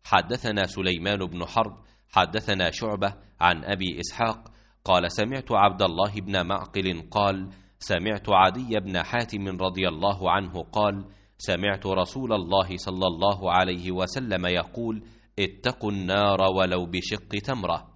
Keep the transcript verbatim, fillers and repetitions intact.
حدثنا سليمان بن حرب حدثنا شعبة عن أبي إسحاق قال سمعت عبد الله بن معقل قال سمعت عدي بن حاتم رضي الله عنه قال سمعت رسول الله صلى الله عليه وسلم يقول اتقوا النار ولو بشق تمرة.